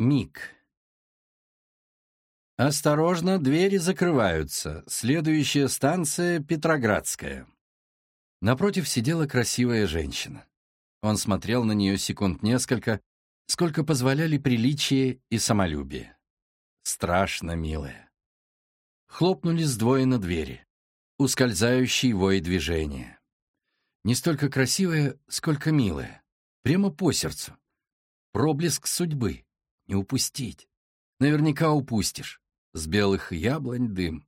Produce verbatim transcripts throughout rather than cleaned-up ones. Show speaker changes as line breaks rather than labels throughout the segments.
Миг. Осторожно, двери закрываются. Следующая станция — Петроградская. Напротив сидела красивая женщина. Он смотрел на нее секунд несколько, сколько позволяли приличие и самолюбие. Страшно милая. Хлопнули сдвоенно двери. Ускользающий вой движения. Не столько красивая, сколько милая. Прямо по сердцу. Проблеск судьбы. Не упустить. Наверняка упустишь. С белых яблонь дым.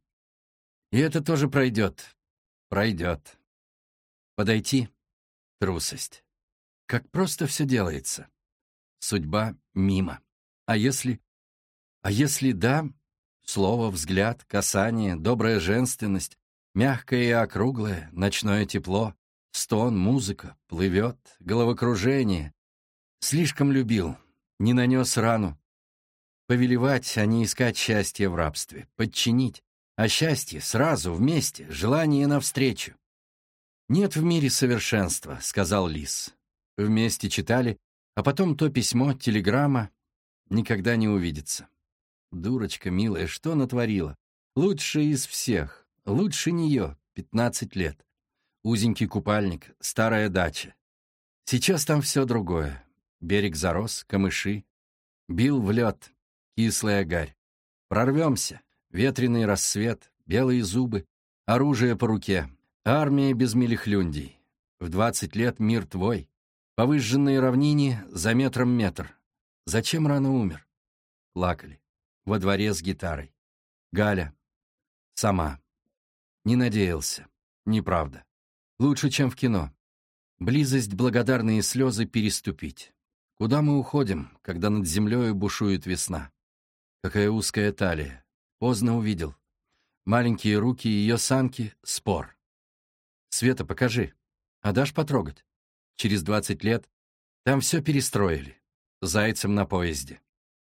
И это тоже пройдет. Пройдет. Подойти — трусость. Как просто все делается. Судьба мимо. А если... А если да, слово, взгляд, касание, добрая женственность, мягкое и округлое, ночное тепло, стон, музыка, плывет, головокружение. Слишком любил, не нанес рану. Повелевать, а не искать счастье в рабстве, подчинить, а счастье сразу, вместе, желание навстречу. «Нет в мире совершенства», — сказал Лис. Вместе читали, а потом то письмо, телеграмма никогда не увидится. Дурочка милая, что натворила? Лучше из всех, лучше нее, пятнадцать лет. Узенький купальник, старая дача. Сейчас там все другое. Берег зарос, камыши. Бил в лед, кислая гарь. Прорвемся, ветреный рассвет, белые зубы, оружие по руке, армия без милихлюндей. В двадцать лет мир твой. По выжженной равнине за метром метр. Зачем рано умер? Плакали. Во дворе с гитарой. Галя. Сама. Не надеялся. Неправда. Лучше, чем в кино. Близость, благодарные слезы переступить. Куда мы уходим, когда над землей бушует весна? Какая узкая талия. Поздно увидел. Маленькие руки ее санки — спор. Света, покажи. А дашь потрогать? Через двадцать лет там все перестроили. Зайцем на поезде.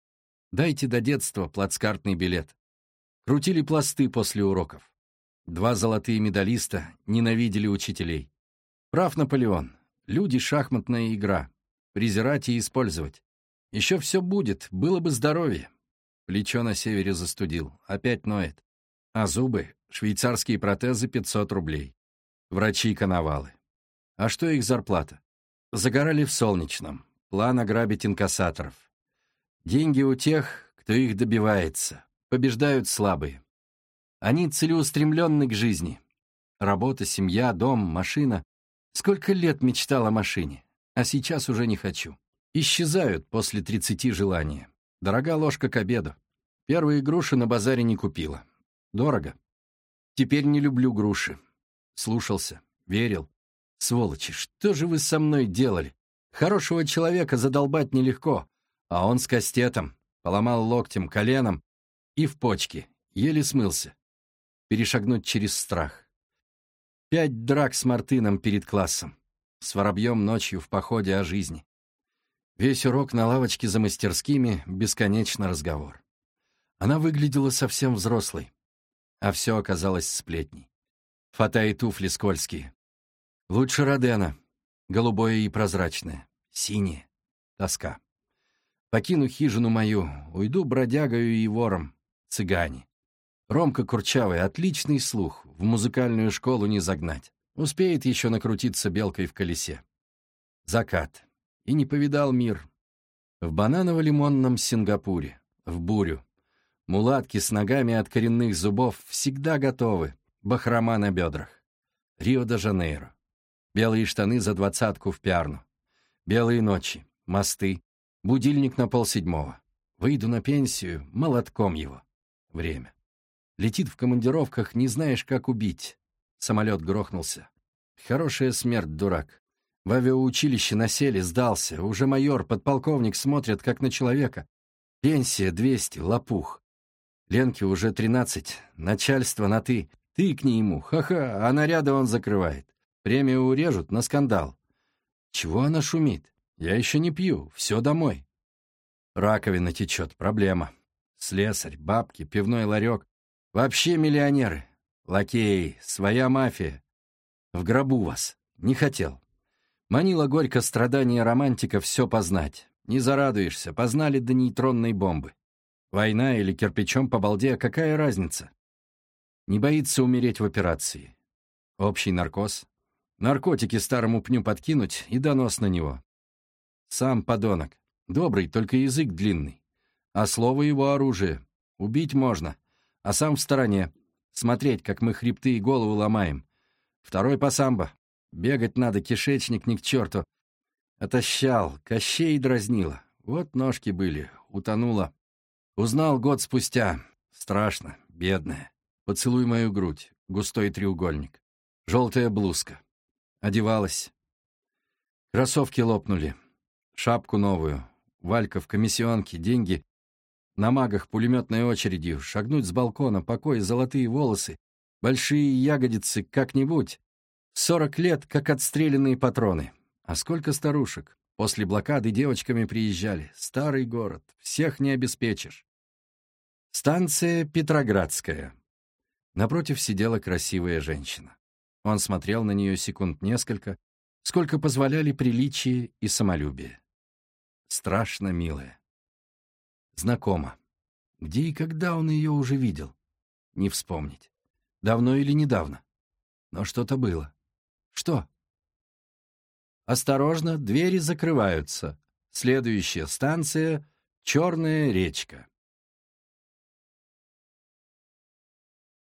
Дайте до детства плацкартный билет. Крутили пласты после уроков. Два золотые медалиста ненавидели учителей. Прав Наполеон. Люди — шахматная игра. Презирать и использовать. Еще все будет, было бы здоровье. Плечо на севере застудил. Опять ноет. А зубы — швейцарские протезы пятьсот рублей. Врачи — коновалы. А что их зарплата? Загорали в Солнечном. План ограбить инкассаторов. Деньги у тех, кто их добивается. Побеждают слабые. Они целеустремленны к жизни. Работа, семья, дом, машина. Сколько лет мечтал о машине, а сейчас уже не хочу. Исчезают после тридцати желания. Дорога ложка к обеду. Первые груши на базаре не купила. Дорого. Теперь не люблю груши. Слушался, верил. Сволочи, что же вы со мной делали? Хорошего человека задолбать нелегко. А он с кастетом, поломал локтем, коленом и в почки, еле смылся. Перешагнуть через страх. Пять драк с Мартыном перед классом. С воробьем ночью в походе о жизни. Весь урок на лавочке за мастерскими, бесконечный разговор. Она выглядела совсем взрослой, а все оказалось сплетней. Фата и туфли скользкие. Лучше Родена, голубое и прозрачное, синее, тоска. Покину хижину мою, уйду бродягою и вором, цыгане. Ромка Курчавый, отличный слух, в музыкальную школу не загнать. Успеет еще накрутиться белкой в колесе. Закат. И не повидал мир. В бананово-лимонном Сингапуре, в бурю. Мулатки с ногами от коренных зубов всегда готовы, бахрома на бедрах. Рио-де-Жанейро. Белые штаны за двадцатку в Пиарну. Белые ночи, мосты. Будильник на полседьмого. Выйду на пенсию, молотком его. Время. Летит в командировках, не знаешь, как убить. Самолет грохнулся. Хорошая смерть, дурак. В авиаучилище насели, сдался. Уже майор, подполковник смотрят, как на человека. Пенсия двести, лопух. Ленке уже тринадцать, начальство на «ты». Тыкни ему, ха-ха, а наряды он закрывает. Премию урежут на скандал. Чего она шумит? Я еще не пью, все домой. Раковина течет, проблема. Слесарь, бабки, пивной ларек. Вообще миллионеры. Лакеи, своя мафия. В гробу вас. Не хотел. Манила горько страдания романтика все познать. Не зарадуешься, познали до нейтронной бомбы. Война или кирпичом по балде, какая разница? Не боится умереть в операции. Общий наркоз. Наркотики старому пню подкинуть и донос на него. Сам подонок. Добрый, только язык длинный. А слово его оружие. Убить можно. А сам в стороне. Смотреть, как мы хребты и голову ломаем. Второй по самбо. Бегать надо, кишечник ни к черту. Отощал, Кощей дразнила. Вот ножки были, утонула. Узнал год спустя. Страшно, бедная. Поцелуй мою грудь, густой треугольник. Желтая блузка. Одевалась. Кроссовки лопнули. Шапку новую. Валька в комиссионке, деньги. На магах пулеметной очередью. Шагнуть с балкона, покой, золотые волосы. Большие ягодицы, как-нибудь. Сорок лет, как отстрелянные патроны. А сколько старушек. После блокады девочками приезжали. Старый город. Всех не обеспечишь. Станция Петроградская. Напротив сидела красивая женщина. Он смотрел на нее секунд несколько, сколько позволяли приличие и самолюбие. Страшно милая. Знакомо. Где и когда он ее уже видел? Не вспомнить. Давно или недавно? Но что-то было. Что? Осторожно, двери закрываются. Следующая станция — Черная речка.